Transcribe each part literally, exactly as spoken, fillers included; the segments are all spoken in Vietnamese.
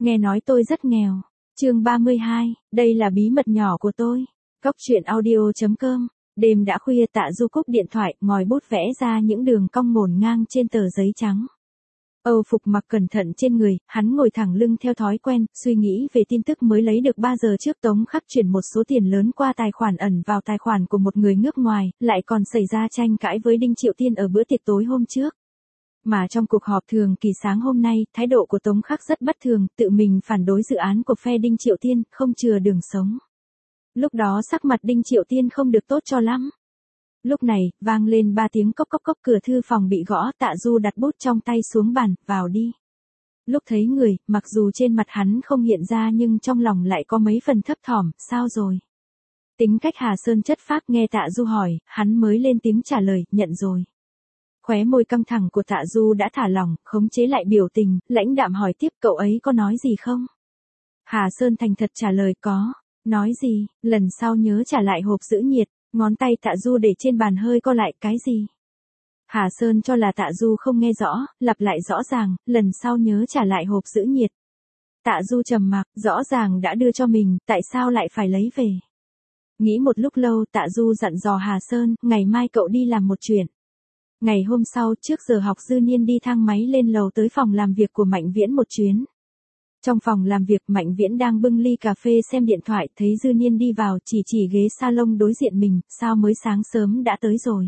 Nghe nói tôi rất nghèo. Chương ba mươi hai, đây là bí mật nhỏ của tôi. Cốc truyện audio chấm com. Đêm đã khuya, Tạ Du cúp điện thoại, ngòi bút vẽ ra những đường cong ngổn ngang trên tờ giấy trắng. Âu phục mặc cẩn thận trên người, hắn ngồi thẳng lưng theo thói quen, suy nghĩ về tin tức mới lấy được ba giờ trước Tống Khắc chuyển một số tiền lớn qua tài khoản ẩn vào tài khoản của một người nước ngoài, lại còn xảy ra tranh cãi với Đinh Triệu Tiên ở bữa tiệc tối hôm trước. Mà trong cuộc họp thường kỳ sáng hôm nay, thái độ của Tống Khắc rất bất thường, tự mình phản đối dự án của phe Đinh Triệu Tiên, không chừa đường sống. Lúc đó sắc mặt Đinh Triệu Tiên không được tốt cho lắm. Lúc này, vang lên ba tiếng cốc cốc cốc, cửa thư phòng bị gõ, Tạ Du đặt bút trong tay xuống bàn, vào đi. Lúc thấy người, mặc dù trên mặt hắn không hiện ra nhưng trong lòng lại có mấy phần thấp thỏm, sao rồi? Tính cách Hà Sơn chất phác, nghe Tạ Du hỏi, hắn mới lên tiếng trả lời, nhận rồi. Khóe môi căng thẳng của Tạ Du đã thả lỏng, khống chế lại biểu tình, lãnh đạm hỏi tiếp, cậu ấy có nói gì không? Hà Sơn thành thật trả lời, có. Nói gì? Lần sau nhớ trả lại hộp giữ nhiệt. Ngón tay Tạ Du để trên bàn hơi co lại, cái gì? Hà Sơn cho là Tạ Du không nghe rõ, lặp lại rõ ràng, lần sau nhớ trả lại hộp giữ nhiệt. Tạ Du trầm mặc, rõ ràng đã đưa cho mình, tại sao lại phải lấy về? Nghĩ một lúc lâu, Tạ Du dặn dò Hà Sơn, ngày mai cậu đi làm một chuyện. Ngày hôm sau, trước giờ học, Dư Niên đi thang máy lên lầu tới phòng làm việc của Mạnh Viễn một chuyến. Trong phòng làm việc, Mạnh Viễn đang bưng ly cà phê xem điện thoại, thấy Dư Niên đi vào, chỉ chỉ ghế salon đối diện mình, sao mới sáng sớm đã tới rồi.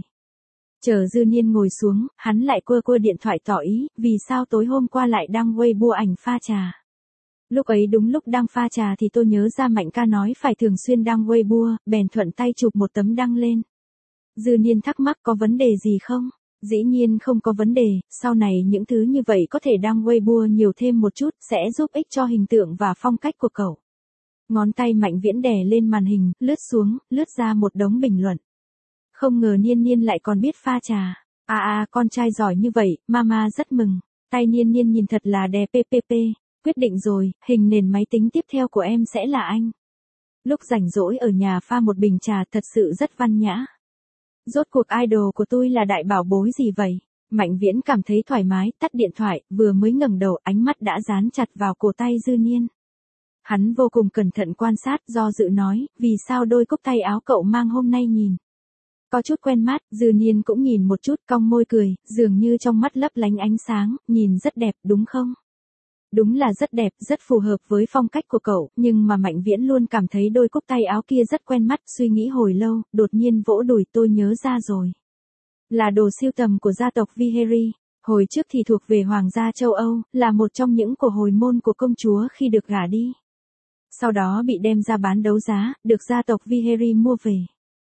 Chờ Dư Niên ngồi xuống, hắn lại quơ quơ điện thoại tỏ ý, vì sao tối hôm qua lại đăng Weibo ảnh pha trà. Lúc ấy đúng lúc đang pha trà thì tôi nhớ ra Mạnh ca nói phải thường xuyên đăng Weibo, bèn thuận tay chụp một tấm đăng lên. Dư Niên thắc mắc, có vấn đề gì không? Dĩ nhiên không có vấn đề, sau này những thứ như vậy có thể đăng Weibo nhiều thêm một chút, sẽ giúp ích cho hình tượng và phong cách của cậu. Ngón tay Mạnh Viễn đè lên màn hình, lướt xuống, lướt ra một đống bình luận. Không ngờ Niên Niên lại còn biết pha trà. À à, con trai giỏi như vậy, mama rất mừng. Tay Niên Niên nhìn thật là đẹp, ppp. Quyết định rồi, hình nền máy tính tiếp theo của em sẽ là anh. Lúc rảnh rỗi ở nhà pha một bình trà thật sự rất văn nhã. Rốt cuộc idol của tôi là đại bảo bối gì vậy? Mạnh Viễn cảm thấy thoải mái, tắt điện thoại, vừa mới ngẩng đầu, ánh mắt đã dán chặt vào cổ tay Dư Niên. Hắn vô cùng cẩn thận quan sát, do dự nói, vì sao đôi cúc tay áo cậu mang hôm nay nhìn có chút quen mắt. Dư Niên cũng nhìn một chút, cong môi cười, dường như trong mắt lấp lánh ánh sáng, nhìn rất đẹp, đúng không? Đúng là rất đẹp, rất phù hợp với phong cách của cậu, nhưng mà Mạnh Viễn luôn cảm thấy đôi cúc tay áo kia rất quen mắt, suy nghĩ hồi lâu, đột nhiên vỗ đùi, tôi nhớ ra rồi. Là đồ sưu tầm của gia tộc Viheri, hồi trước thì thuộc về Hoàng gia châu Âu, là một trong những của hồi môn của công chúa khi được gả đi. Sau đó bị đem ra bán đấu giá, được gia tộc Viheri mua về.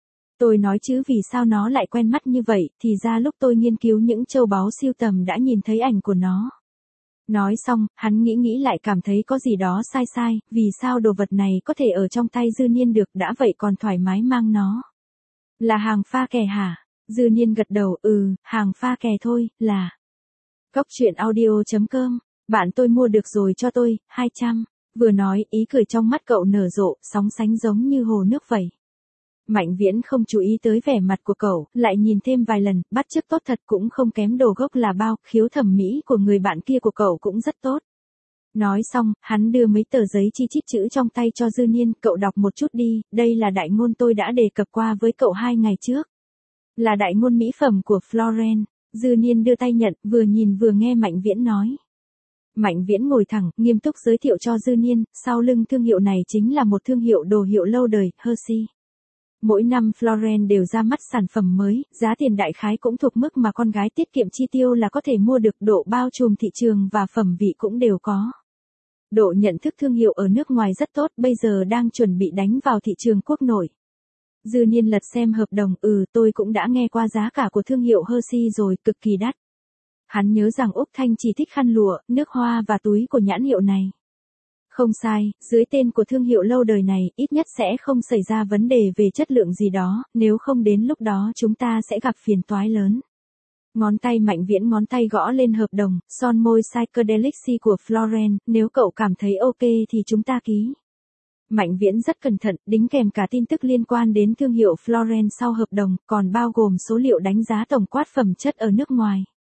Tôi nói chứ vì sao nó lại quen mắt như vậy, thì ra lúc tôi nghiên cứu những châu báu sưu tầm đã nhìn thấy ảnh của nó. Nói xong, hắn nghĩ nghĩ lại cảm thấy có gì đó sai sai, vì sao đồ vật này có thể ở trong tay Dư Niên được, đã vậy còn thoải mái mang nó. Là hàng pha kè hả? Dư Niên gật đầu, ừ, hàng pha kè thôi, là. Cốc truyện audio chấm com, bạn tôi mua được rồi cho tôi, hai trăm. Vừa nói, ý cười trong mắt cậu nở rộ, sóng sánh giống như hồ nước vậy. Mạnh Viễn không chú ý tới vẻ mặt của cậu, lại nhìn thêm vài lần, bắt chước tốt thật, cũng không kém đồ gốc là bao, khiếu thẩm mỹ của người bạn kia của cậu cũng rất tốt. Nói xong, hắn đưa mấy tờ giấy chi chít chữ trong tay cho Dư Niên, cậu đọc một chút đi, đây là đại ngôn tôi đã đề cập qua với cậu hai ngày trước. Là đại ngôn mỹ phẩm của Florence. Dư Niên đưa tay nhận, vừa nhìn vừa nghe Mạnh Viễn nói. Mạnh Viễn ngồi thẳng, nghiêm túc giới thiệu cho Dư Niên, sau lưng thương hiệu này chính là một thương hiệu đồ hiệu lâu đời, Hershey. Mỗi năm Florence đều ra mắt sản phẩm mới, giá tiền đại khái cũng thuộc mức mà con gái tiết kiệm chi tiêu là có thể mua được, độ bao trùm thị trường và phẩm vị cũng đều có. Độ nhận thức thương hiệu ở nước ngoài rất tốt, bây giờ đang chuẩn bị đánh vào thị trường quốc nội. Dư Niên lật xem hợp đồng, ừ, tôi cũng đã nghe qua giá cả của thương hiệu Hershey rồi, cực kỳ đắt. Hắn nhớ rằng Úc Thanh chỉ thích khăn lụa, nước hoa và túi của nhãn hiệu này. Không sai, dưới tên của thương hiệu lâu đời này, ít nhất sẽ không xảy ra vấn đề về chất lượng gì đó, nếu không đến lúc đó chúng ta sẽ gặp phiền toái lớn. Ngón tay Mạnh Viễn ngón tay gõ lên hợp đồng, son môi Psychedelic của Florence, nếu cậu cảm thấy ok thì chúng ta ký. Mạnh Viễn rất cẩn thận, đính kèm cả tin tức liên quan đến thương hiệu Florence sau hợp đồng, còn bao gồm số liệu đánh giá tổng quát phẩm chất ở nước ngoài.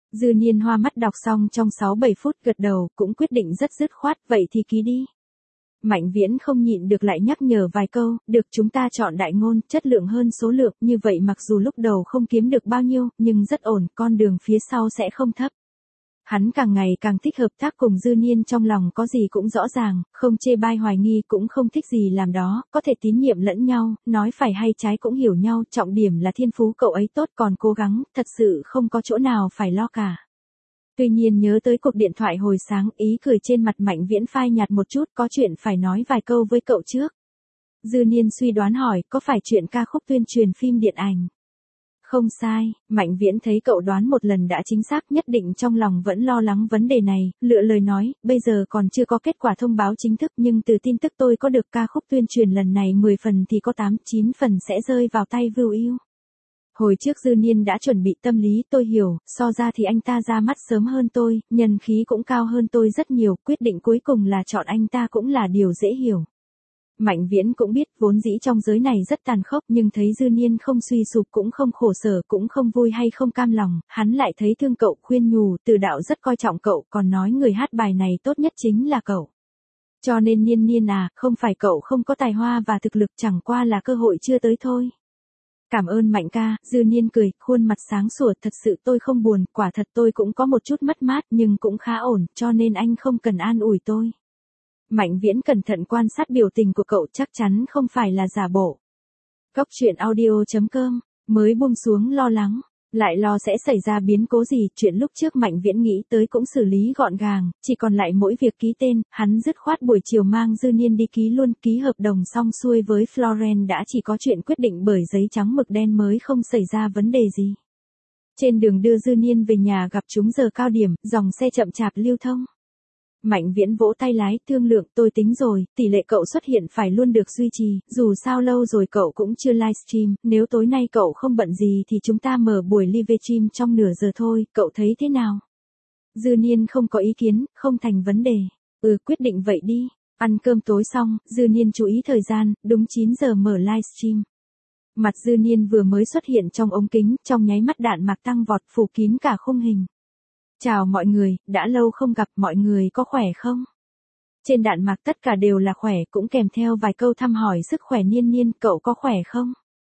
Dư Niên hoa mắt đọc xong trong sáu bảy phút gật đầu, cũng quyết định rất dứt khoát, vậy thì ký đi. Mạnh Viễn không nhịn được lại nhắc nhở vài câu, được chúng ta chọn đại ngôn, chất lượng hơn số lượng, như vậy mặc dù lúc đầu không kiếm được bao nhiêu, nhưng rất ổn, con đường phía sau sẽ không thấp. Hắn càng ngày càng thích hợp tác cùng Dư Niên, trong lòng có gì cũng rõ ràng, không chê bai hoài nghi cũng không thích gì làm đó, có thể tín nhiệm lẫn nhau, nói phải hay trái cũng hiểu nhau, trọng điểm là thiên phú cậu ấy tốt còn cố gắng, thật sự không có chỗ nào phải lo cả. Tuy nhiên nhớ tới cuộc điện thoại hồi sáng, ý cười trên mặt Mạnh Viễn phai nhạt một chút, có chuyện phải nói vài câu với cậu trước. Dư Niên suy đoán hỏi, có phải chuyện ca khúc tuyên truyền phim điện ảnh? Không sai, Mạnh Viễn thấy cậu đoán một lần đã chính xác, nhất định trong lòng vẫn lo lắng vấn đề này, lựa lời nói, bây giờ còn chưa có kết quả thông báo chính thức nhưng từ tin tức tôi có được ca khúc tuyên truyền lần này mười phần thì có tám chín phần sẽ rơi vào tay Vưu Yêu. Hồi trước Dư Niên đã chuẩn bị tâm lý, tôi hiểu, so ra thì anh ta ra mắt sớm hơn tôi, nhân khí cũng cao hơn tôi rất nhiều, quyết định cuối cùng là chọn anh ta cũng là điều dễ hiểu. Mạnh Viễn cũng biết vốn dĩ trong giới này rất tàn khốc nhưng thấy Dư Niên không suy sụp cũng không khổ sở cũng không vui hay không cam lòng, hắn lại thấy thương cậu, khuyên nhủ, Từ Đạo rất coi trọng cậu, còn nói người hát bài này tốt nhất chính là cậu. Cho nên Niên Niên à, không phải cậu không có tài hoa và thực lực, chẳng qua là cơ hội chưa tới thôi. Cảm ơn Mạnh ca, Dư Niên cười, khuôn mặt sáng sủa, thật sự tôi không buồn, quả thật tôi cũng có một chút mất mát nhưng cũng khá ổn, cho nên anh không cần an ủi tôi. Mạnh Viễn cẩn thận quan sát biểu tình của cậu, chắc chắn không phải là giả bộ. Cốc truyện audio chấm com, mới buông xuống lo lắng, lại lo sẽ xảy ra biến cố gì, chuyện lúc trước Mạnh Viễn nghĩ tới cũng xử lý gọn gàng, chỉ còn lại mỗi việc ký tên, hắn dứt khoát buổi chiều mang Dư Niên đi ký luôn, ký hợp đồng xong xuôi với Florence đã chỉ có chuyện quyết định bởi giấy trắng mực đen mới không xảy ra vấn đề gì. Trên đường đưa Dư Niên về nhà gặp trúng giờ cao điểm, dòng xe chậm chạp lưu thông. Mạnh Viễn vỗ tay lái, thương lượng, tôi tính rồi, tỷ lệ cậu xuất hiện phải luôn được duy trì, dù sao lâu rồi cậu cũng chưa livestream, nếu tối nay cậu không bận gì thì chúng ta mở buổi livestream trong nửa giờ thôi, cậu thấy thế nào? Dư Niên không có ý kiến, không thành vấn đề. Ừ, quyết định vậy đi. Ăn cơm tối xong, Dư Niên chú ý thời gian, đúng chín giờ mở livestream. Mặt Dư Niên vừa mới xuất hiện trong ống kính, trong nháy mắt đạn mạc tăng vọt phủ kín cả khung hình. Chào mọi người, đã lâu không gặp, mọi người có khỏe không? Trên đạn mạc tất cả đều là khỏe, cũng kèm theo vài câu thăm hỏi sức khỏe. Niên Niên, cậu có khỏe không?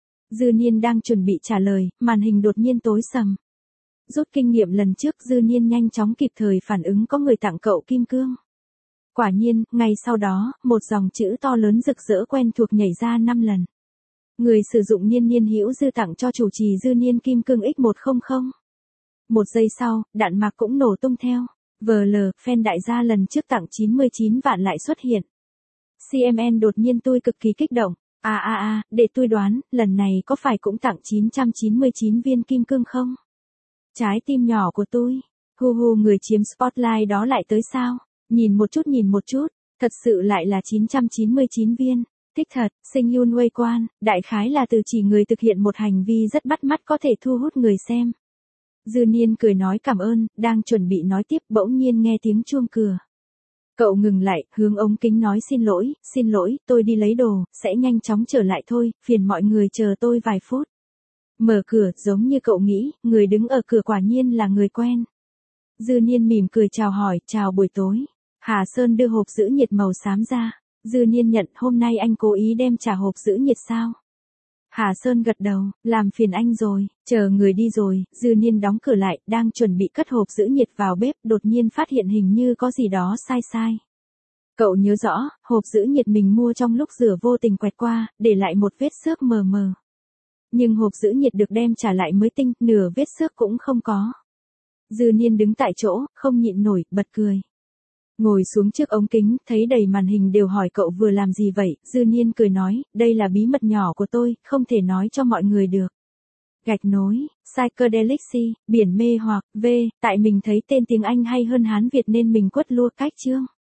Dư Niên đang chuẩn bị trả lời, màn hình đột nhiên tối sầm. Rút kinh nghiệm lần trước, Dư Niên nhanh chóng kịp thời phản ứng có người tặng cậu kim cương. Quả nhiên, ngay sau đó, một dòng chữ to lớn rực rỡ quen thuộc nhảy ra năm lần. Người sử dụng Niên Niên hữu dư tặng cho chủ trì Dư Niên kim cương x một trăm. Một giây sau, đạn mạc cũng nổ tung theo. vê lờ, fan đại gia lần trước tặng chín mươi chín vạn lại xuất hiện. xê em en đột nhiên tôi cực kỳ kích động. À à à, để tôi đoán, lần này có phải cũng tặng chín trăm chín mươi chín viên kim cương không? Trái tim nhỏ của tôi. Hu hu, người chiếm spotlight đó lại tới sao? Nhìn một chút nhìn một chút, thật sự lại là chín trăm chín mươi chín viên. Thích thật, Sinh Yun Wei Quan, đại khái là từ chỉ người thực hiện một hành vi rất bắt mắt có thể thu hút người xem. Dư Niên cười nói cảm ơn, đang chuẩn bị nói tiếp bỗng nhiên nghe tiếng chuông cửa. Cậu ngừng lại, hướng ống kính nói xin lỗi, xin lỗi, tôi đi lấy đồ, sẽ nhanh chóng trở lại thôi, phiền mọi người chờ tôi vài phút. Mở cửa, giống như cậu nghĩ, người đứng ở cửa quả nhiên là người quen. Dư Niên mỉm cười chào hỏi, chào buổi tối. Hà Sơn đưa hộp giữ nhiệt màu xám ra. Dư Niên nhận, hôm nay anh cố ý đem trả hộp giữ nhiệt sao? Hà Sơn gật đầu, làm phiền anh rồi, chờ người đi rồi, Dư Niên đóng cửa lại, đang chuẩn bị cất hộp giữ nhiệt vào bếp, đột nhiên phát hiện hình như có gì đó sai sai. Cậu nhớ rõ, hộp giữ nhiệt mình mua trong lúc rửa vô tình quẹt qua, để lại một vết xước mờ mờ. Nhưng hộp giữ nhiệt được đem trả lại mới tinh, nửa vết xước cũng không có. Dư Niên đứng tại chỗ, không nhịn nổi, bật cười. Ngồi xuống trước ống kính, thấy đầy màn hình đều hỏi cậu vừa làm gì vậy, Dư Niên cười nói, đây là bí mật nhỏ của tôi, không thể nói cho mọi người được. Gạch nối, Psychedelic Sea, biển mê hoặc, V, tại mình thấy tên tiếng Anh hay hơn Hán Việt nên mình quất lua cách chương.